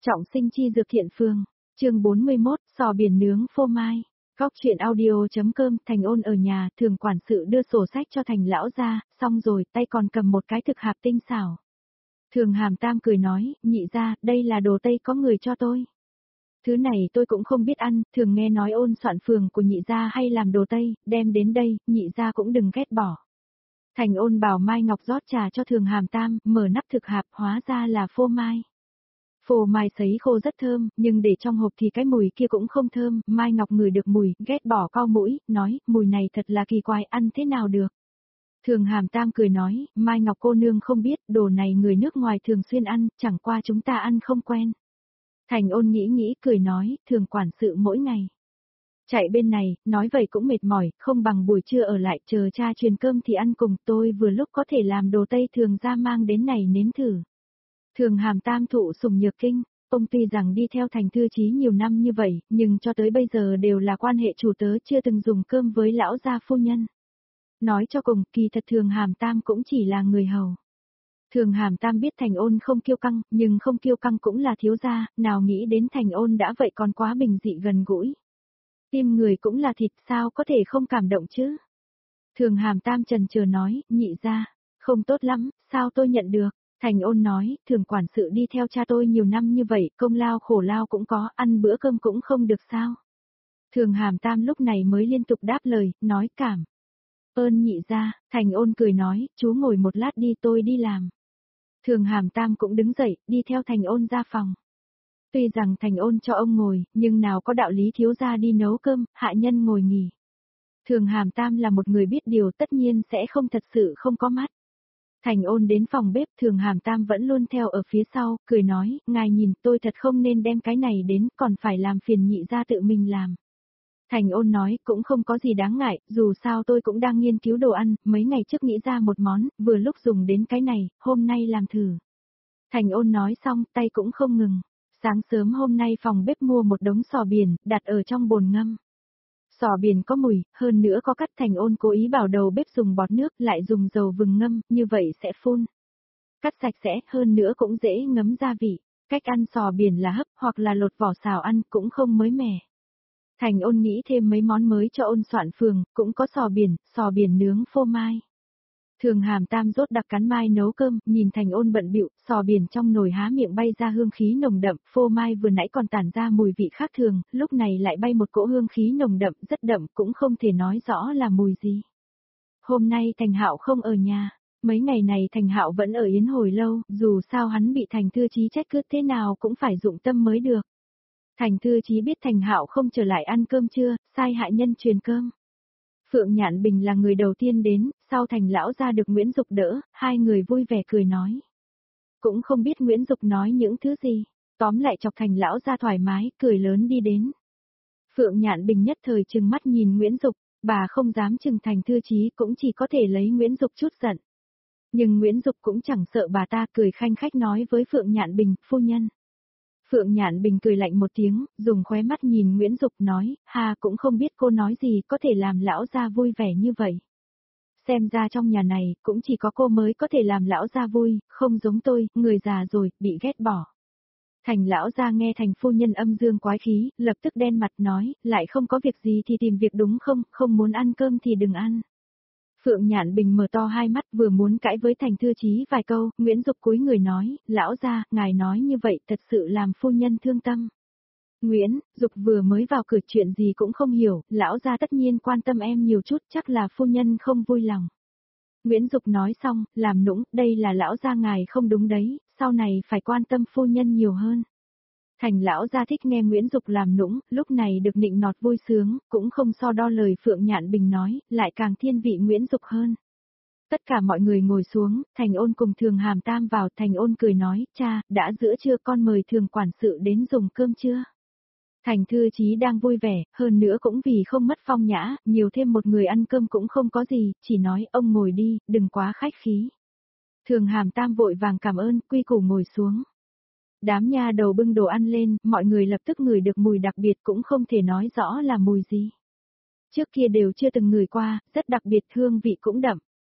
Trọng sinh chi dược thiện phương, chương 41, sò biển nướng phô mai. Góc chuyện audio.com. Thành Ôn ở nhà, thường quản sự đưa sổ sách cho Thành lão ra, xong rồi, tay còn cầm một cái thực hạp tinh xảo. Thường Hàm Tam cười nói, nhị ra, đây là đồ Tây có người cho tôi. Thứ này tôi cũng không biết ăn, thường nghe nói Ôn soạn phường của nhị gia hay làm đồ Tây, đem đến đây, nhị gia cũng đừng ghét bỏ. Thành Ôn bảo Mai Ngọc rót trà cho Thường Hàm Tam, mở nắp thực hạp, hóa ra là phô mai. Phô mai sấy khô rất thơm, nhưng để trong hộp thì cái mùi kia cũng không thơm, Mai Ngọc ngửi được mùi, ghét bỏ cau mũi, nói, mùi này thật là kỳ quái, ăn thế nào được. Thường Hàm Tam cười nói, Mai Ngọc cô nương không biết, đồ này người nước ngoài thường xuyên ăn, chẳng qua chúng ta ăn không quen. Thành Ôn nghĩ cười nói, thường quản sự mỗi ngày. Chạy bên này, nói vậy cũng mệt mỏi, không bằng buổi trưa ở lại chờ cha truyền cơm thì ăn cùng tôi vừa lúc có thể làm đồ Tây thường ra mang đến này nếm thử. Thường Hàm Tam thụ sủng nhược kinh, ông tuy rằng đi theo Thành Thư Chí nhiều năm như vậy, nhưng cho tới bây giờ đều là quan hệ chủ tớ chưa từng dùng cơm với lão gia phu nhân. Nói cho cùng, kỳ thật Thường Hàm Tam cũng chỉ là người hầu. Thường Hàm Tam biết Thành Ôn không kiêu căng, nhưng không kiêu căng cũng là thiếu gia, nào nghĩ đến Thành Ôn đã vậy còn quá bình dị gần gũi. Tim người cũng là thịt sao có thể không cảm động chứ. Thường Hàm Tam chần chờ nói, nhị ra, không tốt lắm, sao tôi nhận được. Thành Ôn nói, thường quản sự đi theo cha tôi nhiều năm như vậy, công lao khổ lao cũng có, ăn bữa cơm cũng không được sao. Thường Hàm Tam lúc này mới liên tục đáp lời, nói cảm ơn nhị ra, Thành Ôn cười nói, chú ngồi một lát đi tôi đi làm. Thường Hàm Tam cũng đứng dậy, đi theo Thành Ôn ra phòng. Tuy rằng Thành Ôn cho ông ngồi, nhưng nào có đạo lý thiếu gia đi nấu cơm, hạ nhân ngồi nghỉ. Thường Hàm Tam là một người biết điều tất nhiên sẽ không thật sự không có mắt. Thành Ôn đến phòng bếp, Thường Hàm Tam vẫn luôn theo ở phía sau, cười nói, ngài nhìn tôi thật không nên đem cái này đến, còn phải làm phiền nhị ra tự mình làm. Thành Ôn nói, cũng không có gì đáng ngại, dù sao tôi cũng đang nghiên cứu đồ ăn, mấy ngày trước nghĩ ra một món, vừa lúc dùng đến cái này, hôm nay làm thử. Thành Ôn nói xong, tay cũng không ngừng. Sáng sớm hôm nay phòng bếp mua một đống sò biển, đặt ở trong bồn ngâm. Sò biển có mùi, hơn nữa có cắt. Thành Ôn cố ý bảo đầu bếp dùng bọt nước, lại dùng dầu vừng ngâm, như vậy sẽ phun. Cắt sạch sẽ, hơn nữa cũng dễ ngấm gia vị. Cách ăn sò biển là hấp hoặc là lột vỏ xào ăn, cũng không mới mẻ. Thành Ôn nghĩ thêm mấy món mới cho Ôn soạn phường, cũng có sò biển nướng phô mai. Thường Hàm Tam rốt đặc cắn mai nấu cơm, nhìn Thành Ôn bận bịu, sò biển trong nồi há miệng bay ra hương khí nồng đậm, phô mai vừa nãy còn tản ra mùi vị khác thường, lúc này lại bay một cỗ hương khí nồng đậm, rất đậm, cũng không thể nói rõ là mùi gì. Hôm nay Thành Hạo không ở nhà, mấy ngày này Thành Hạo vẫn ở Yến hồi lâu, dù sao hắn bị Thành Thư Chí trách cứ thế nào cũng phải dụng tâm mới được. Thành Thư Chí biết Thành Hạo không trở lại ăn cơm trưa, sai hạ nhân truyền cơm. Phượng Nhạn Bình là người đầu tiên đến, sau Thành lão ra được Nguyễn Dục đỡ, hai người vui vẻ cười nói. Cũng không biết Nguyễn Dục nói những thứ gì, tóm lại chọc Thành lão ra thoải mái, cười lớn đi đến. Phượng Nhạn Bình nhất thời trừng mắt nhìn Nguyễn Dục, bà không dám trừng Thành Thư Chí cũng chỉ có thể lấy Nguyễn Dục chút giận. Nhưng Nguyễn Dục cũng chẳng sợ bà ta, cười khanh khách nói với Phượng Nhạn Bình, phu nhân. Phượng Nhạn Bình cười lạnh một tiếng, dùng khóe mắt nhìn Nguyễn Dục nói, ha cũng không biết cô nói gì có thể làm lão gia vui vẻ như vậy. Xem ra trong nhà này, cũng chỉ có cô mới có thể làm lão gia vui, không giống tôi, người già rồi, bị ghét bỏ. Thành lão gia nghe Thành phu nhân âm dương quái khí, lập tức đen mặt nói, lại không có việc gì thì tìm việc đúng không, không muốn ăn cơm thì đừng ăn. Phượng Nhạn Bình mở to hai mắt vừa muốn cãi với Thành Thư Chí vài câu, Nguyễn Dục cúi người nói, lão gia, ngài nói như vậy thật sự làm phu nhân thương tâm. Nguyễn Dục vừa mới vào cửa chuyện gì cũng không hiểu, lão gia tất nhiên quan tâm em nhiều chút, chắc là phu nhân không vui lòng. Nguyễn Dục nói xong, làm nũng, đây là lão gia ngài không đúng đấy, sau này phải quan tâm phu nhân nhiều hơn. Thành lão gia thích nghe Nguyễn Dục làm nũng, lúc này được nịnh nọt vui sướng, cũng không so đo lời Phượng Nhạn Bình nói, lại càng thiên vị Nguyễn Dục hơn. Tất cả mọi người ngồi xuống, Thành Ôn cùng Thường Hàm Tam vào, Thành Ôn cười nói, cha, đã giữa trưa con mời Thường quản sự đến dùng cơm chưa? Thành Thư Chí đang vui vẻ, hơn nữa cũng vì không mất phong nhã, nhiều thêm một người ăn cơm cũng không có gì, chỉ nói ông ngồi đi, đừng quá khách khí. Thường Hàm Tam vội vàng cảm ơn, quy củ ngồi xuống. Đám nha đầu bưng đồ ăn lên, mọi người lập tức ngửi được mùi đặc biệt cũng không thể nói rõ là mùi gì. Trước kia đều chưa từng ngửi qua, rất đặc biệt, hương vị cũng đậm.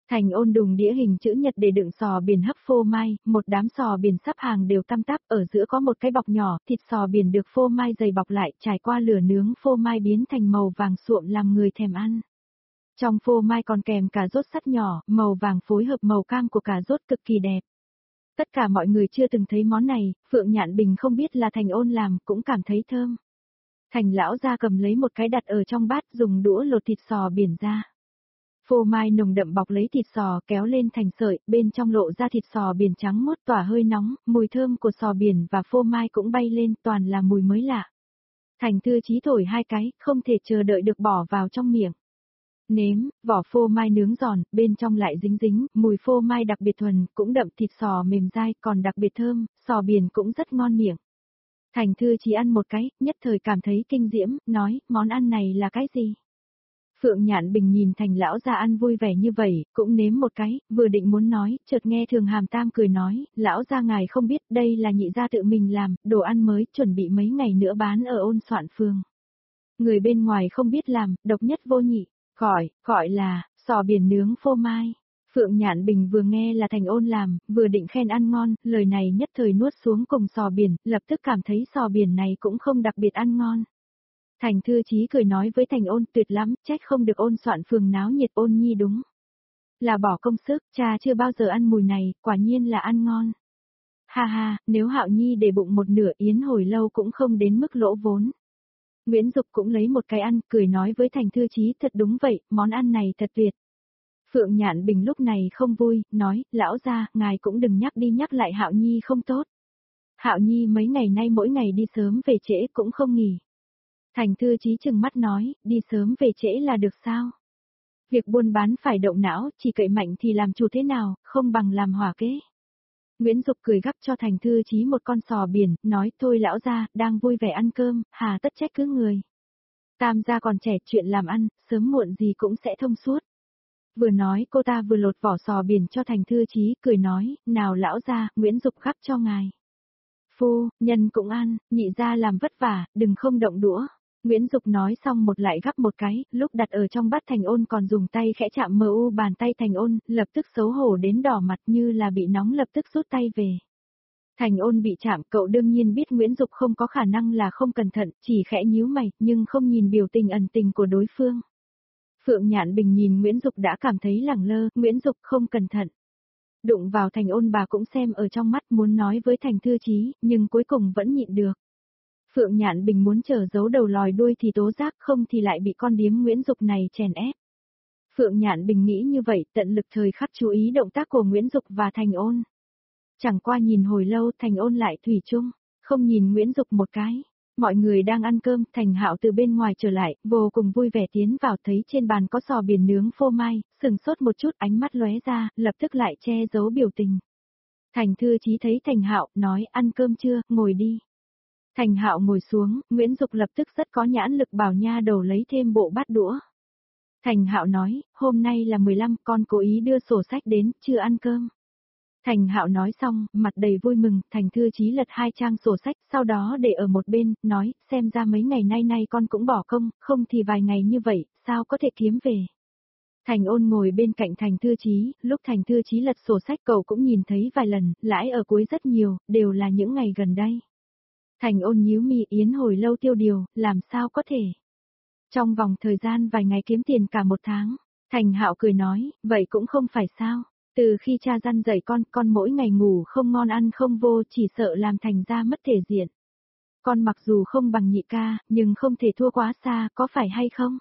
Thành Ôn đùng đĩa hình chữ nhật để đựng sò biển hấp phô mai, một đám sò biển sắp hàng đều tăm tắp, ở giữa có một cái bọc nhỏ, thịt sò biển được phô mai dày bọc lại, trải qua lửa nướng phô mai biến thành màu vàng suộm làm người thèm ăn. Trong phô mai còn kèm cà rốt sắt nhỏ, màu vàng phối hợp màu cam của cà rốt cực kỳ đẹp. Tất cả mọi người chưa từng thấy món này, Phượng Nhạn Bình không biết là Thành Ôn làm, cũng cảm thấy thơm. Thành lão ra cầm lấy một cái đặt ở trong bát, dùng đũa lột thịt sò biển ra. Phô mai nồng đậm bọc lấy thịt sò kéo lên thành sợi, bên trong lộ ra thịt sò biển trắng mốt tỏa hơi nóng, mùi thơm của sò biển và phô mai cũng bay lên, toàn là mùi mới lạ. Thành Thư Chí thổi hai cái, không thể chờ đợi được bỏ vào trong miệng. Nếm, vỏ phô mai nướng giòn, bên trong lại dính dính, mùi phô mai đặc biệt thuần, cũng đậm, thịt sò mềm dai, còn đặc biệt thơm, sò biển cũng rất ngon miệng. Thành Thư Chí ăn một cái, nhất thời cảm thấy kinh diễm, nói, món ăn này là cái gì? Phượng Nhạn Bình nhìn Thành lão gia ăn vui vẻ như vậy, cũng nếm một cái, vừa định muốn nói, chợt nghe Thường Hàm Tam cười nói, lão gia ngài không biết, đây là nhị gia tự mình làm, đồ ăn mới, chuẩn bị mấy ngày nữa bán ở Ôn Soạn Phường. Người bên ngoài không biết làm, độc nhất vô nhị, gọi là, sò biển nướng phô mai. Phượng Nhạn Bình vừa nghe là Thành Ôn làm, vừa định khen ăn ngon, lời này nhất thời nuốt xuống cùng sò biển, lập tức cảm thấy sò biển này cũng không đặc biệt ăn ngon. Thành Thư Chí cười nói với Thành Ôn, tuyệt lắm, trách không được Ôn Soạn Phường náo nhiệt, Ôn nhi đúng là bỏ công sức, cha chưa bao giờ ăn mùi này, quả nhiên là ăn ngon. Ha ha, nếu Hạo Nhi để bụng một nửa yến hồi lâu cũng không đến mức lỗ vốn. Nguyễn Dục cũng lấy một cái ăn, cười nói với Thành Thư Chí, thật đúng vậy, món ăn này thật tuyệt. Phượng Nhạn Bình lúc này không vui, nói, lão gia, ngài cũng đừng nhắc đi nhắc lại Hạo Nhi không tốt. Hạo Nhi mấy ngày nay mỗi ngày đi sớm về trễ cũng không nghỉ. Thành Thư Chí trừng mắt nói, đi sớm về trễ là được sao? Việc buôn bán phải động não, chỉ cậy mạnh thì làm chủ thế nào, không bằng làm hỏa kế. Nguyễn Dục cười gắp cho Thành Thư Chí một con sò biển, nói, thôi lão gia, đang vui vẻ ăn cơm, hà tất trách cứ người. Tam gia còn trẻ, chuyện làm ăn, sớm muộn gì cũng sẽ thông suốt. Vừa nói cô ta vừa lột vỏ sò biển cho Thành Thư Chí, cười nói, nào lão gia, Nguyễn Dục gắp cho ngài. Phu, nhân cũng ăn, nhị gia làm vất vả, đừng không động đũa. Nguyễn Dục nói xong một lại gắp một cái, lúc đặt ở trong bát Thành Ôn còn dùng tay khẽ chạm mờ u bàn tay Thành Ôn, lập tức xấu hổ đến đỏ mặt như là bị nóng lập tức rút tay về. Thành Ôn bị chạm, cậu đương nhiên biết Nguyễn Dục không có khả năng là không cẩn thận, chỉ khẽ nhíu mày, nhưng không nhìn biểu tình ẩn tình của đối phương. Phượng Nhạn Bình nhìn Nguyễn Dục đã cảm thấy lẳng lơ, Nguyễn Dục không cẩn thận. Đụng vào Thành Ôn bà cũng xem ở trong mắt muốn nói với Thành Thư Chí, nhưng cuối cùng vẫn nhịn được. Phượng Nhạn Bình muốn trở giấu đầu lòi đuôi thì tố giác, không thì lại bị con điếm Nguyễn Dục này chèn ép. Phượng Nhạn Bình nghĩ như vậy, tận lực thời khắc chú ý động tác của Nguyễn Dục và Thành Ôn. Chẳng qua nhìn hồi lâu, Thành Ôn lại thủy chung, không nhìn Nguyễn Dục một cái. Mọi người đang ăn cơm, Thành Hạo từ bên ngoài trở lại, vô cùng vui vẻ tiến vào, thấy trên bàn có sò biển nướng phô mai, sừng sốt một chút, ánh mắt lóe ra, lập tức lại che giấu biểu tình. Thành Thư Chí thấy Thành Hạo, nói, ăn cơm chưa, ngồi đi. Thành Hạo ngồi xuống, Nguyễn Dục lập tức rất có nhãn lực bảo nha đầu lấy thêm bộ bát đũa. Thành Hạo nói, hôm nay là 15, con cố ý đưa sổ sách đến, chưa ăn cơm. Thành Hạo nói xong, mặt đầy vui mừng, Thành Thư Chí lật 2 trang sổ sách, sau đó để ở một bên, nói, xem ra mấy ngày nay con cũng bỏ công, không thì vài ngày như vậy, sao có thể kiếm về. Thành Ôn ngồi bên cạnh Thành Thư Chí, lúc Thành Thư Chí lật sổ sách cậu cũng nhìn thấy vài lần, lãi ở cuối rất nhiều, đều là những ngày gần đây. Thành Ôn nhíu mi, yến hồi lâu tiêu điều, làm sao có thể. Trong vòng thời gian vài ngày kiếm tiền cả một tháng, Thành Hạo cười nói, vậy cũng không phải sao. Từ khi cha răn dạy con mỗi ngày ngủ không ngon ăn không vô, chỉ sợ làm Thành ra mất thể diện. Con mặc dù không bằng nhị ca, nhưng không thể thua quá xa, có phải hay không?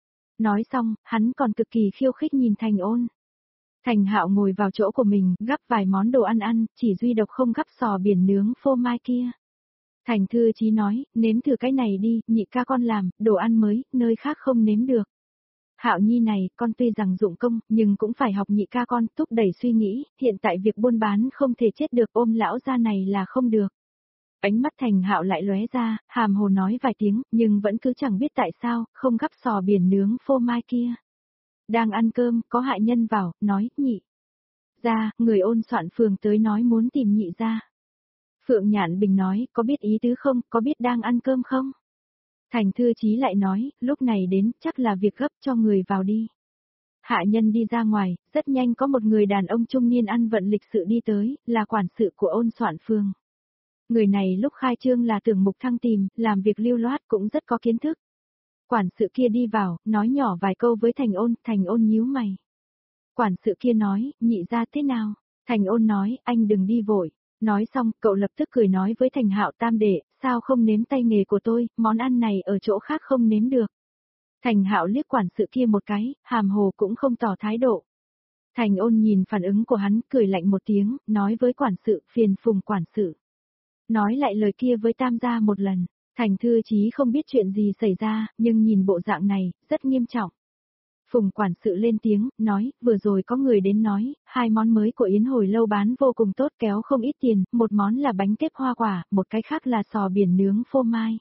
Nói xong, hắn còn cực kỳ khiêu khích nhìn Thành Ôn. Thành Hạo ngồi vào chỗ của mình, gắp vài món đồ ăn, chỉ duy độc không gắp sò biển nướng phô mai kia. Thành Thư Chí nói, nếm thử cái này đi, nhị ca con làm, đồ ăn mới, nơi khác không nếm được. Hạo Nhi này, con tuy rằng dụng công, nhưng cũng phải học nhị ca con, thúc đẩy suy nghĩ, hiện tại việc buôn bán không thể chết được, ôm lão gia này là không được. Ánh mắt Thành Hạo lại lóe ra, hàm hồ nói vài tiếng, nhưng vẫn cứ chẳng biết tại sao, không gắp sò biển nướng phô mai kia. Đang ăn cơm, có hại nhân vào, nói, nhị gia, người Ôn Soạn Phường tới nói muốn tìm nhị gia. Phượng Nhạn Bình nói, có biết ý tứ không, có biết đang ăn cơm không? Thành Thư Chí lại nói, lúc này đến, chắc là việc gấp cho người vào đi. Hạ nhân đi ra ngoài, rất nhanh có một người đàn ông trung niên ăn vận lịch sự đi tới, là quản sự của Ôn Soạn Phương. Người này lúc khai trương là Tưởng Mục Thăng tìm, làm việc lưu loát cũng rất có kiến thức. Quản sự kia đi vào, nói nhỏ vài câu với Thành Ôn nhíu mày. Quản sự kia nói, nhị ra thế nào? Thành Ôn nói, anh đừng đi vội. Nói xong, cậu lập tức cười nói với Thành Hạo tam đệ, sao không nếm tay nghề của tôi, món ăn này ở chỗ khác không nếm được. Thành Hạo liếc quản sự kia một cái, hàm hồ cũng không tỏ thái độ. Thành Ôn nhìn phản ứng của hắn, cười lạnh một tiếng, nói với quản sự, phiền phùng quản sự. Nói lại lời kia với Tam gia một lần, Thành Thư Chí không biết chuyện gì xảy ra, nhưng nhìn bộ dạng này, rất nghiêm trọng. Phùng quản sự lên tiếng, nói, vừa rồi có người đến nói, 2 món mới của Yến Hồi Lâu bán vô cùng tốt kéo không ít tiền, một món là bánh kếp hoa quả, một cái khác là sò biển nướng phô mai.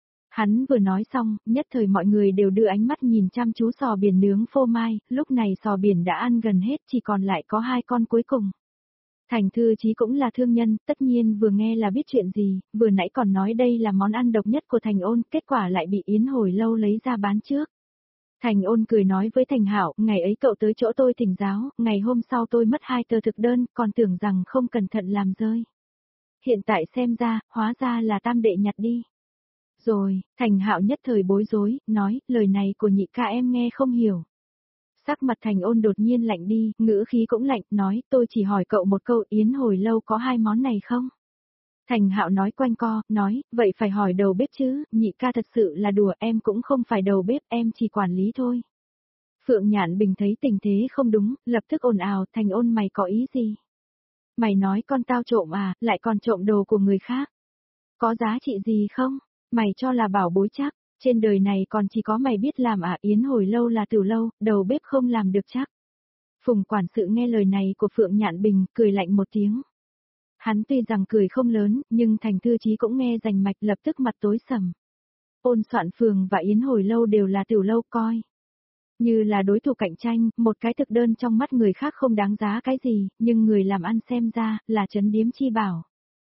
Hắn vừa nói xong, nhất thời mọi người đều đưa ánh mắt nhìn chăm chú sò biển nướng phô mai, lúc này sò biển đã ăn gần hết chỉ còn lại có 2 con cuối cùng. Thành Thư Chí cũng là thương nhân, tất nhiên vừa nghe là biết chuyện gì, vừa nãy còn nói đây là món ăn độc nhất của Thành Ôn, kết quả lại bị Yến Hồi Lâu lấy ra bán trước. Thành Ôn cười nói với Thành Hạo, ngày ấy cậu tới chỗ tôi thỉnh giáo, ngày hôm sau tôi mất 2 tờ thực đơn, còn tưởng rằng không cẩn thận làm rơi. Hiện tại xem ra, hóa ra là tam đệ nhặt đi. Rồi, Thành Hạo nhất thời bối rối, nói, lời này của nhị ca em nghe không hiểu. Sắc mặt Thành Ôn đột nhiên lạnh đi, ngữ khí cũng lạnh, nói, tôi chỉ hỏi cậu một câu, Yến Hồi Lâu có 2 món này không? Thành Hạo nói quanh co, nói, vậy phải hỏi đầu bếp chứ, nhị ca thật sự là đùa, em cũng không phải đầu bếp, em chỉ quản lý thôi. Phượng Nhạn Bình thấy tình thế không đúng, lập tức ồn ào, Thành Ôn mày có ý gì? Mày nói con tao trộm à, lại còn trộm đồ của người khác. Có giá trị gì không? Mày cho là bảo bối chắc, trên đời này còn chỉ có mày biết làm à, Yến Hồi Lâu là Tử Lâu, đầu bếp không làm được chắc. Phùng quản sự nghe lời này của Phượng Nhạn Bình, cười lạnh một tiếng. Hắn tuy rằng cười không lớn, nhưng Thành Thư Chí cũng nghe rành mạch, lập tức mặt tối sầm. Ôn Soạn Phường và Yến Hồi Lâu đều là Tử Lâu coi như là đối thủ cạnh tranh, một cái thực đơn trong mắt người khác không đáng giá cái gì, nhưng người làm ăn xem ra, là trấn điếm chi bảo.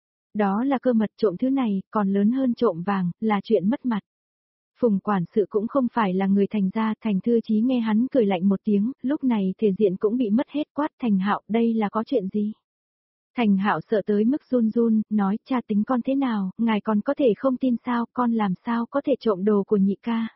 Đó là cơ mật, trộm thứ này, còn lớn hơn trộm vàng, là chuyện mất mặt. Phùng quản sự cũng không phải là người Thành gia, Thành Thư Chí nghe hắn cười lạnh một tiếng, lúc này thể diện cũng bị mất hết, quát, Thành Hạo, đây là có chuyện gì? Thành Hạo sợ tới mức run run, nói, cha tính con thế nào, ngài còn có thể không tin sao, con làm sao có thể trộm đồ của nhị ca?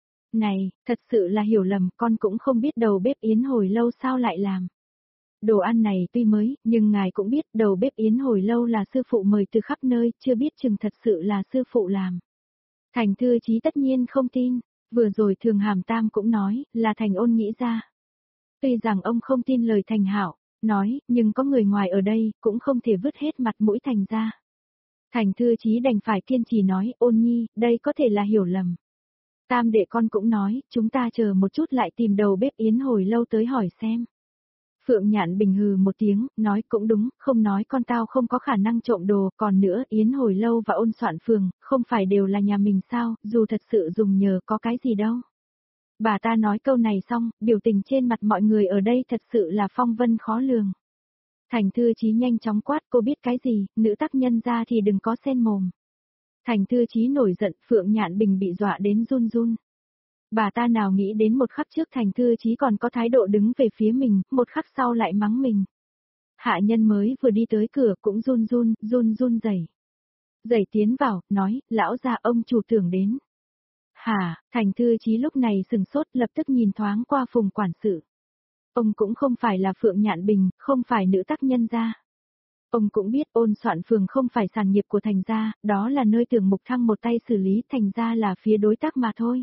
Này, thật sự là hiểu lầm, con cũng không biết đầu bếp Yến Hồi Lâu sao lại làm. Đồ ăn này tuy mới, nhưng ngài cũng biết đầu bếp Yến Hồi Lâu là sư phụ mời từ khắp nơi, chưa biết chừng thật sự là sư phụ làm. Thành Thư Chí tất nhiên không tin, vừa rồi Thường Hàm Tam cũng nói, là Thành Ôn nghĩ ra. Tuy rằng ông không tin lời Thành Hạo nói, nhưng có người ngoài ở đây, cũng không thể vứt hết mặt mũi Thành ra. Thành Thư Chí đành phải kiên trì nói, Ôn nhi, đây có thể là hiểu lầm. Tam đệ con cũng nói, chúng ta chờ một chút lại tìm đầu bếp Yến Hồi Lâu tới hỏi xem. Phượng Nhạn Bình hừ một tiếng, nói cũng đúng, không nói con tao không có khả năng trộm đồ, còn nữa Yến Hồi Lâu và Ôn Soạn Phường, không phải đều là nhà mình sao, dù thật sự dùng nhờ có cái gì đâu. Bà ta nói câu này xong, biểu tình trên mặt mọi người ở đây thật sự là phong vân khó lường. Thành Thư Chí nhanh chóng quát, cô biết cái gì, nữ tác nhân ra thì đừng có xen mồm. Thành Thư Chí nổi giận, Phượng Nhạn Bình bị dọa đến run run. Bà ta nào nghĩ đến một khắc trước Thành Thư Chí còn có thái độ đứng về phía mình, một khắc sau lại mắng mình. Hạ nhân mới vừa đi tới cửa cũng run run rẩy. Rẩy tiến vào, nói, lão gia ông chủ tưởng đến. Hả, Thành Thư Chí lúc này sừng sốt lập tức nhìn thoáng qua Phùng quản sự. Ông cũng không phải là Phượng Nhạn Bình, không phải nữ tác nhân gia. Ông cũng biết Ôn Soạn Phường không phải sản nghiệp của Thành gia, đó là nơi Tưởng Mục Thăng một tay xử lý, Thành gia là phía đối tác mà thôi.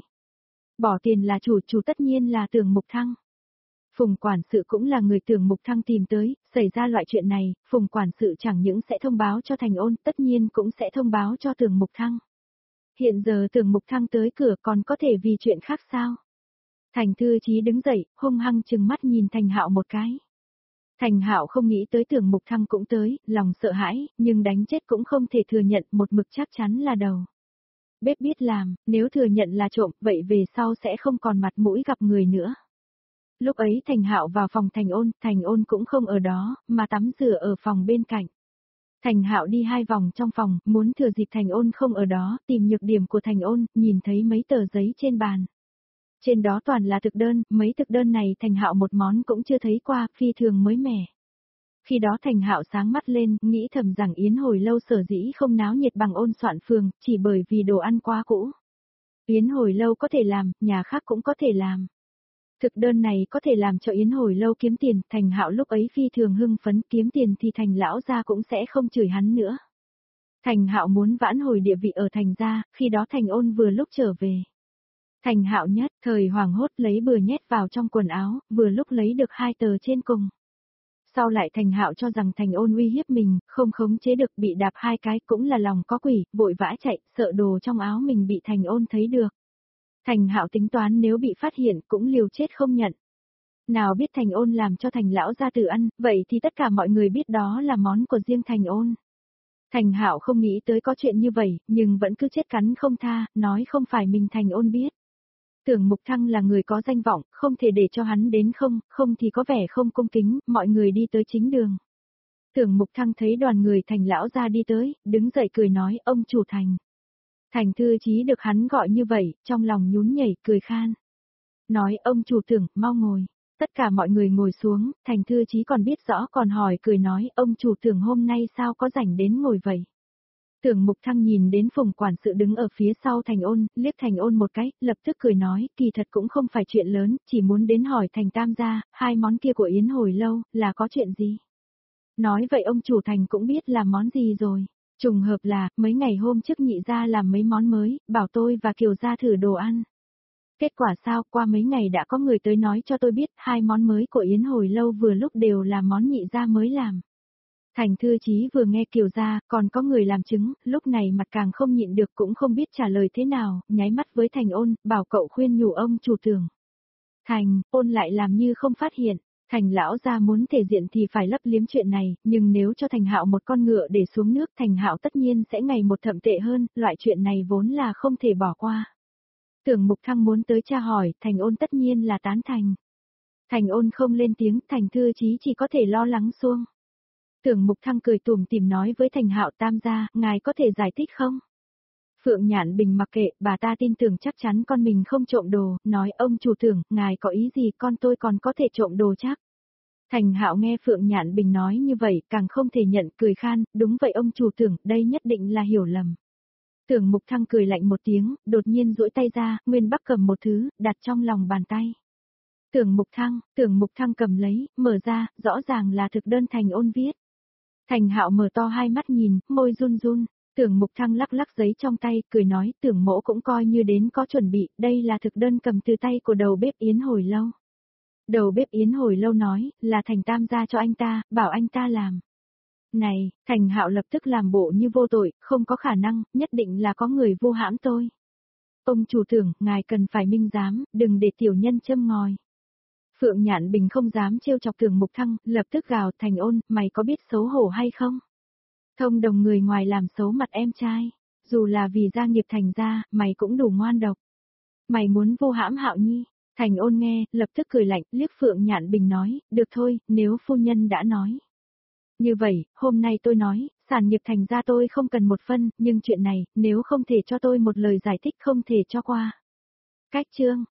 Bỏ tiền là chủ tất nhiên là Tưởng Mục Thăng. Phùng quản sự cũng là người Tưởng Mục Thăng tìm tới, xảy ra loại chuyện này, Phùng quản sự chẳng những sẽ thông báo cho Thành Ôn, tất nhiên cũng sẽ thông báo cho Tưởng Mục Thăng. Hiện giờ Tưởng Mục Thăng tới cửa còn có thể vì chuyện khác sao? Thành Thư Chí đứng dậy, hung hăng trừng mắt nhìn Thành Hạo một cái. Thành Hạo không nghĩ tới Tưởng Mục Thăng cũng tới, lòng sợ hãi, nhưng đánh chết cũng không thể thừa nhận, một mực chắc chắn là đầu bếp biết làm, nếu thừa nhận là trộm, vậy về sau sẽ không còn mặt mũi gặp người nữa. Lúc ấy Thành Hạo vào phòng Thành Ôn cũng không ở đó, mà tắm rửa ở phòng bên cạnh. Thành Hạo đi 2 vòng trong phòng, muốn thừa dịp Thành Ôn không ở đó, tìm nhược điểm của Thành Ôn, nhìn thấy mấy tờ giấy trên bàn. Trên đó toàn là thực đơn, mấy thực đơn này Thành Hạo một món cũng chưa thấy qua, phi thường mới mẻ. Khi đó Thành Hạo sáng mắt lên, nghĩ thầm rằng yến hồi lâu sở dĩ không náo nhiệt bằng Ôn Soạn Phường, chỉ bởi vì đồ ăn quá cũ. Yến hồi lâu có thể làm, nhà khác cũng có thể làm. Thực đơn này có thể làm cho yến hồi lâu kiếm tiền, Thành Hạo lúc ấy phi thường hưng phấn, kiếm tiền thì Thành lão gia cũng sẽ không chửi hắn nữa. Thành Hạo muốn vãn hồi địa vị ở Thành gia, khi đó Thành Ôn vừa lúc trở về. Thành Hạo nhất thời hoảng hốt lấy bừa nhét vào trong quần áo, vừa lúc lấy được 2 tờ trên cùng. Sau lại Thành Hạo cho rằng Thành Ôn uy hiếp mình, không khống chế được, bị đạp 2 cái, cũng là lòng có quỷ, vội vã chạy, sợ đồ trong áo mình bị Thành Ôn thấy được. Thành Hạo tính toán nếu bị phát hiện cũng liều chết không nhận. Nào biết Thành Ôn làm cho Thành lão gia tử ăn, vậy thì tất cả mọi người biết đó là món của riêng Thành Ôn. Thành Hạo không nghĩ tới có chuyện như vậy, nhưng vẫn cứ chết cắn không tha, nói không phải mình Thành Ôn biết. Tưởng Mục Thăng là người có danh vọng, không thể để cho hắn đến không thì có vẻ không cung kính, mọi người đi tới chính đường. Tưởng Mục Thăng thấy đoàn người Thành lão gia đi tới, đứng dậy cười nói ông chủ Thành. Thành Thư Chí được hắn gọi như vậy, trong lòng nhún nhảy, cười khan. Nói ông chủ Tưởng, mau ngồi. Tất cả mọi người ngồi xuống, Thành Thư Chí còn biết rõ còn hỏi cười nói ông chủ Tưởng hôm nay sao có rảnh đến ngồi vậy. Tưởng Mục Thăng nhìn đến Phùng quản sự đứng ở phía sau Thành Ôn, liếc Thành Ôn một cái, lập tức cười nói, kỳ thật cũng không phải chuyện lớn, chỉ muốn đến hỏi Thành Tam gia, 2 món kia của Yến hồi lâu, là có chuyện gì? Nói vậy ông chủ Thành cũng biết là món gì rồi. Trùng hợp là, mấy ngày hôm trước nhị gia làm mấy món mới, bảo tôi và Kiều gia thử đồ ăn. Kết quả sao, qua mấy ngày đã có người tới nói cho tôi biết, 2 món mới của Yến hồi lâu vừa lúc đều là món nhị gia mới làm. Thành Thư Chí vừa nghe Kiều gia, còn có người làm chứng, lúc này mặt càng không nhịn được cũng không biết trả lời thế nào, nháy mắt với Thành Ôn, bảo cậu khuyên nhủ ông chủ Tưởng. Thành, Ôn lại làm như không phát hiện. Thành lão gia muốn thể diện thì phải lấp liếm chuyện này, nhưng nếu cho Thành Hạo một con ngựa để xuống nước, Thành Hạo tất nhiên sẽ ngày một thậm tệ hơn, loại chuyện này vốn là không thể bỏ qua. Tưởng Mục Thăng muốn tới tra hỏi, Thành Ôn tất nhiên là tán thành. Thành Ôn không lên tiếng, Thành Thư Chí chỉ có thể lo lắng xuông. Tưởng Mục Thăng cười tủm tỉm nói với Thành Hạo Tam gia, ngài có thể giải thích không? Phượng Nhạn Bình mặc kệ, bà ta tin tưởng chắc chắn con mình không trộm đồ, nói ông chủ Tưởng, ngài có ý gì con tôi còn có thể trộm đồ chắc. Thành Hạo nghe Phượng Nhạn Bình nói như vậy, càng không thể nhận, cười khan, đúng vậy ông chủ Tưởng, đây nhất định là hiểu lầm. Tưởng Mục Thăng cười lạnh một tiếng, đột nhiên duỗi tay ra, Nguyên Bắc cầm một thứ, đặt trong lòng bàn tay. Tưởng Mục Thăng cầm lấy, mở ra, rõ ràng là thực đơn Thành Ôn viết. Thành Hạo mở to hai mắt nhìn, môi run run. Tưởng Mục Thăng lắc lắc giấy trong tay, cười nói, Tưởng mỗ cũng coi như đến có chuẩn bị, đây là thực đơn cầm từ tay của đầu bếp Yến hồi lâu. Đầu bếp Yến hồi lâu nói, là Thành Tam gia cho anh ta, bảo anh ta làm. Này, Thành Hạo lập tức làm bộ như vô tội, không có khả năng, nhất định là có người vu hãm tôi. Ông chủ Tưởng, ngài cần phải minh giám, đừng để tiểu nhân châm ngòi. Phượng Nhạn Bình không dám trêu chọc Tưởng Mục Thăng, lập tức gào, Thành Ôn, mày có biết xấu hổ hay không? Thông đồng người ngoài làm xấu mặt em trai, dù là vì gia nghiệp Thành gia, mày cũng đủ ngoan độc. Mày muốn vu hãm Hạo Nhi? Thành Ôn nghe, lập tức cười lạnh, liếc Phượng Nhạn Bình nói, được thôi, nếu phu nhân đã nói. Như vậy, hôm nay tôi nói, sản nghiệp Thành gia tôi không cần một phân, nhưng chuyện này, nếu không thể cho tôi một lời giải thích không thể cho qua. Cách chương